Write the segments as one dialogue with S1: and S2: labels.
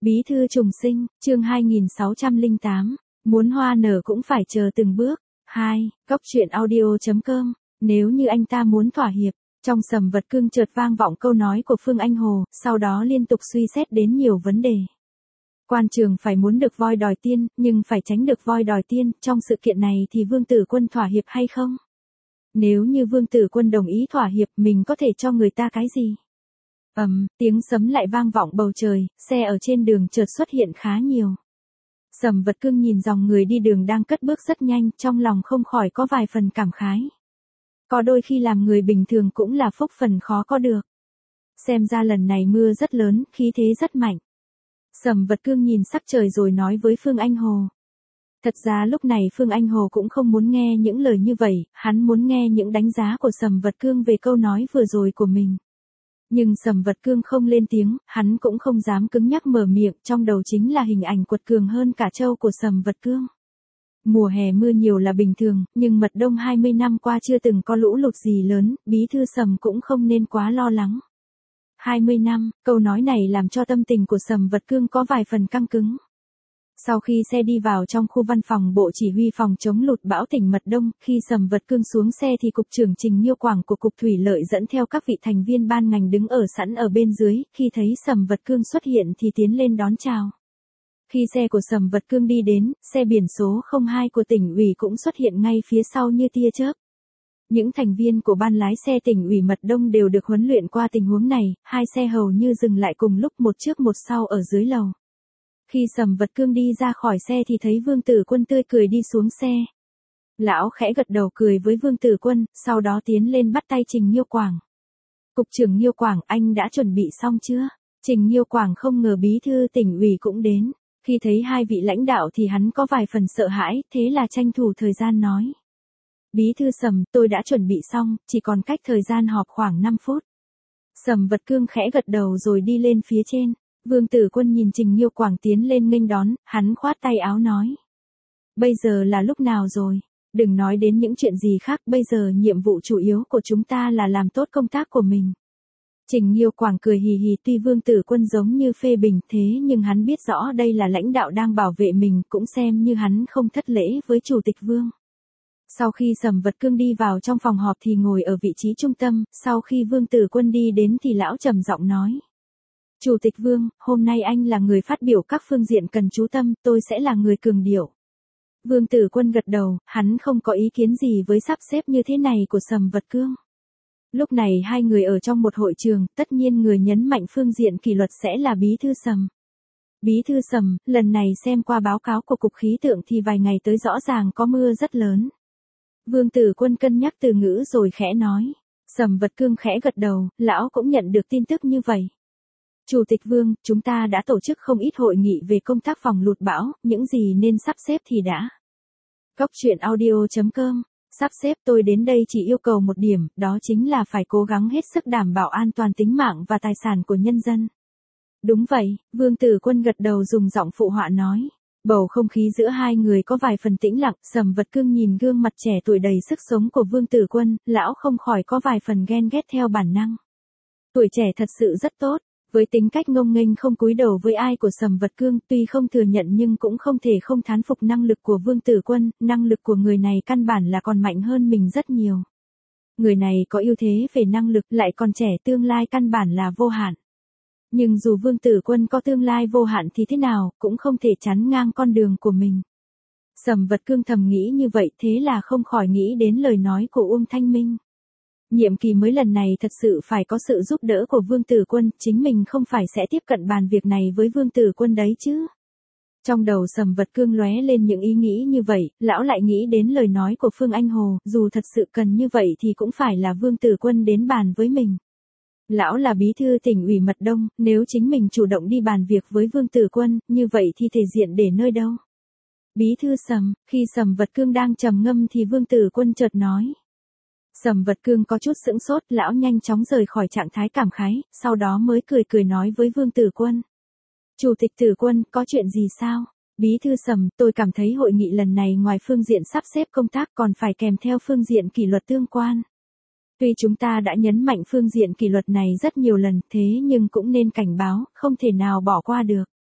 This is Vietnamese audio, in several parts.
S1: Bí thư trùng sinh, chương 2608, muốn hoa nở cũng phải chờ từng bước. 2. Góc truyện audio.com, nếu như anh ta muốn thỏa hiệp. Trong Sầm Vật Cương chợt vang vọng câu nói của Phương Anh Hồ, sau đó liên tục suy xét đến nhiều vấn đề. Quan trường phải muốn được voi đòi tiên, nhưng phải tránh được voi đòi tiên, trong sự kiện này thì Vương Tử Quân thỏa hiệp hay không? Nếu như Vương Tử Quân đồng ý thỏa hiệp, mình có thể cho người ta cái gì? Tiếng sấm lại vang vọng bầu trời, xe ở trên đường chợt xuất hiện khá nhiều. Sầm Vật Cương nhìn dòng người đi đường đang cất bước rất nhanh, trong lòng không khỏi có vài phần cảm khái. Có đôi khi làm người bình thường cũng là phúc phần khó có được. Xem ra lần này mưa rất lớn, khí thế rất mạnh. Sầm Vật Cương nhìn sắc trời rồi nói với Phương Anh Hồ. Thật ra lúc này Phương Anh Hồ cũng không muốn nghe những lời như vậy, hắn muốn nghe những đánh giá của Sầm Vật Cương về câu nói vừa rồi của mình. Nhưng Sầm Vật Cương không lên tiếng, hắn cũng không dám cứng nhắc mở miệng, trong đầu chính là hình ảnh quật cường hơn cả trâu của Sầm Vật Cương. Mùa hè mưa nhiều là bình thường, nhưng mật đông 20 năm qua chưa từng có lũ lụt gì lớn, bí thư Sầm cũng không nên quá lo lắng. 20 năm, câu nói này làm cho tâm tình của Sầm Vật Cương có vài phần căng cứng. Sau khi xe đi vào trong khu văn phòng Bộ Chỉ huy phòng chống lụt bão tỉnh Mật Đông, khi Sầm Vật Cương xuống xe thì Cục trưởng Trình Nhiêu Quảng của Cục Thủy Lợi dẫn theo các vị thành viên ban ngành đứng ở sẵn ở bên dưới, khi thấy Sầm Vật Cương xuất hiện thì tiến lên đón chào. Khi xe của Sầm Vật Cương đi đến, xe biển số 02 của tỉnh ủy cũng xuất hiện ngay phía sau như tia chớp. Những thành viên của ban lái xe tỉnh ủy Mật Đông đều được huấn luyện qua tình huống này, hai xe hầu như dừng lại cùng lúc một trước một sau ở dưới lầu. Khi Sầm Vật Cương đi ra khỏi xe thì thấy Vương Tử Quân tươi cười đi xuống xe. Lão khẽ gật đầu cười với Vương Tử Quân, sau đó tiến lên bắt tay Trình Nhiêu Quảng. Cục trưởng Nhiêu Quảng, anh đã chuẩn bị xong chưa? Trình Nhiêu Quảng không ngờ bí thư tỉnh ủy cũng đến. Khi thấy hai vị lãnh đạo thì hắn có vài phần sợ hãi, thế là tranh thủ thời gian nói. Bí thư Sầm, tôi đã chuẩn bị xong, chỉ còn cách thời gian họp khoảng 5 phút. Sầm Vật Cương khẽ gật đầu rồi đi lên phía trên. Vương Tử Quân nhìn Trình Nhiêu Quảng tiến lên nghênh đón, hắn khoát tay áo nói. Bây giờ là lúc nào rồi? Đừng nói đến những chuyện gì khác, bây giờ nhiệm vụ chủ yếu của chúng ta là làm tốt công tác của mình. Trình Nhiêu Quảng cười hì hì, tuy Vương Tử Quân giống như phê bình thế nhưng hắn biết rõ đây là lãnh đạo đang bảo vệ mình, cũng xem như hắn không thất lễ với Chủ tịch Vương. Sau khi Sầm Vật Cương đi vào trong phòng họp thì ngồi ở vị trí trung tâm, sau khi Vương Tử Quân đi đến thì lão trầm giọng nói. Chủ tịch Vương, hôm nay anh là người phát biểu các phương diện cần chú tâm, tôi sẽ là người cường điệu. Vương Tử Quân gật đầu, hắn không có ý kiến gì với sắp xếp như thế này của Sầm Vật Cương. Lúc này hai người ở trong một hội trường, tất nhiên người nhấn mạnh phương diện kỷ luật sẽ là Bí thư Sầm. Bí thư Sầm, lần này xem qua báo cáo của Cục Khí tượng thì vài ngày tới rõ ràng có mưa rất lớn. Vương Tử Quân cân nhắc từ ngữ rồi khẽ nói. Sầm Vật Cương khẽ gật đầu, lão cũng nhận được tin tức như vậy. Chủ tịch Vương, chúng ta đã tổ chức không ít hội nghị về công tác phòng lụt bão, những gì nên sắp xếp thì đã. Góc truyện audio.com, sắp xếp tôi đến đây chỉ yêu cầu một điểm, đó chính là phải cố gắng hết sức đảm bảo an toàn tính mạng và tài sản của nhân dân. Đúng vậy, Vương Tử Quân gật đầu dùng giọng phụ họa nói. Bầu không khí giữa hai người có vài phần tĩnh lặng, Sầm Vật Cương nhìn gương mặt trẻ tuổi đầy sức sống của Vương Tử Quân, lão không khỏi có vài phần ghen ghét theo bản năng. Tuổi trẻ thật sự rất tốt. Với tính cách ngông nghênh không cúi đầu với ai của Sầm Vật Cương, tuy không thừa nhận nhưng cũng không thể không thán phục năng lực của Vương Tử Quân, năng lực của người này căn bản là còn mạnh hơn mình rất nhiều. Người này có ưu thế về năng lực, lại còn trẻ, tương lai căn bản là vô hạn. Nhưng dù Vương Tử Quân có tương lai vô hạn thì thế nào, cũng không thể chắn ngang con đường của mình. Sầm Vật Cương thầm nghĩ như vậy, thế là không khỏi nghĩ đến lời nói của Uông Thanh Minh. Nhiệm kỳ mới lần này thật sự phải có sự giúp đỡ của Vương Tử Quân, chính mình không phải sẽ tiếp cận bàn việc này với Vương Tử Quân đấy chứ. Trong đầu Sầm Vật Cương lóe lên những ý nghĩ như vậy, lão lại nghĩ đến lời nói của Phương Anh Hồ, dù thật sự cần như vậy thì cũng phải là Vương Tử Quân đến bàn với mình. Lão là bí thư tỉnh ủy Mật Đông, nếu chính mình chủ động đi bàn việc với Vương Tử Quân, như vậy thì thể diện để nơi đâu? Bí thư Sầm, khi Sầm Vật Cương đang trầm ngâm thì Vương Tử Quân chợt nói. Sầm Vật Cương có chút sững sốt, lão nhanh chóng rời khỏi trạng thái cảm khái, sau đó mới cười nói với Vương Tử Quân. Chủ tịch Tử Quân, có chuyện gì sao? Bí thư Sầm, tôi cảm thấy hội nghị lần này ngoài phương diện sắp xếp công tác còn phải kèm theo phương diện kỷ luật tương quan. Tuy chúng ta đã nhấn mạnh phương diện kỷ luật này rất nhiều lần, thế nhưng cũng nên cảnh báo, không thể nào bỏ qua được.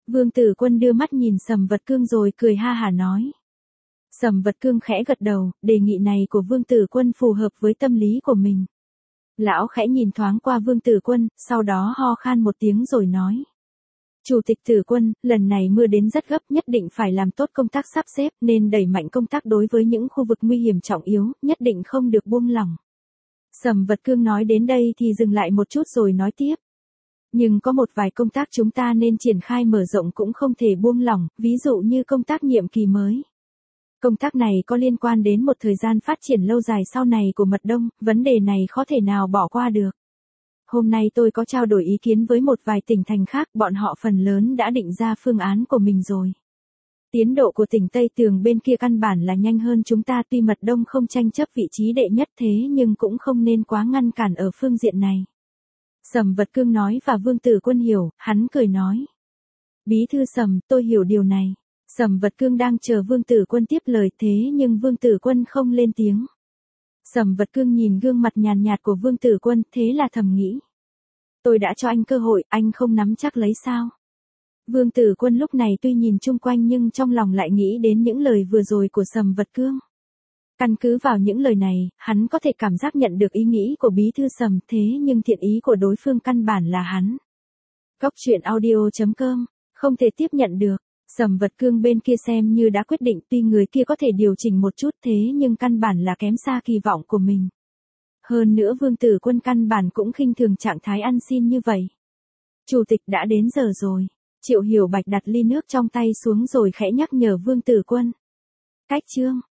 S1: Vương Tử Quân đưa mắt nhìn Sầm Vật Cương rồi cười ha hả nói. Sầm Vật Cương khẽ gật đầu, đề nghị này của Vương Tử Quân phù hợp với tâm lý của mình. Lão khẽ nhìn thoáng qua Vương Tử Quân, sau đó ho khan một tiếng rồi nói. Chủ tịch Tử Quân, lần này mưa đến rất gấp, nhất định phải làm tốt công tác sắp xếp, nên đẩy mạnh công tác đối với những khu vực nguy hiểm trọng yếu, nhất định không được buông lỏng. Sầm Vật Cương nói đến đây thì dừng lại một chút rồi nói tiếp. Nhưng có một vài công tác chúng ta nên triển khai mở rộng cũng không thể buông lỏng, ví dụ như công tác nhiệm kỳ mới. Công tác này có liên quan đến một thời gian phát triển lâu dài sau này của Mật Đông, vấn đề này khó thể nào bỏ qua được. Hôm nay tôi có trao đổi ý kiến với một vài tỉnh thành khác, bọn họ phần lớn đã định ra phương án của mình rồi. Tiến độ của tỉnh Tây Tường bên kia căn bản là nhanh hơn chúng ta, tuy Mật Đông không tranh chấp vị trí đệ nhất thế nhưng cũng không nên quá ngăn cản ở phương diện này. Sầm Vật Cương nói và Vương Tử Quân hiểu, hắn cười nói. Bí thư Sầm, tôi hiểu điều này. Sầm Vật Cương đang chờ Vương Tử Quân tiếp lời thế nhưng Vương Tử Quân không lên tiếng. Sầm Vật Cương nhìn gương mặt nhàn nhạt của Vương Tử Quân, thế là thầm nghĩ. Tôi đã cho anh cơ hội, anh không nắm chắc lấy sao? Vương Tử Quân lúc này tuy nhìn chung quanh nhưng trong lòng lại nghĩ đến những lời vừa rồi của Sầm Vật Cương. Căn cứ vào những lời này, hắn có thể cảm giác nhận được ý nghĩ của bí thư Sầm, thế nhưng thiện ý của đối phương căn bản là hắn. Góc truyện audio.com, không thể tiếp nhận được. Sầm Vật Cương bên kia xem như đã quyết định, tuy người kia có thể điều chỉnh một chút thế nhưng căn bản là kém xa kỳ vọng của mình. Hơn nữa Vương Tử Quân căn bản cũng khinh thường trạng thái ăn xin như vậy. Chủ tịch đã đến giờ rồi. Triệu Hiểu Bạch đặt ly nước trong tay xuống rồi khẽ nhắc nhở Vương Tử Quân. Cách chương.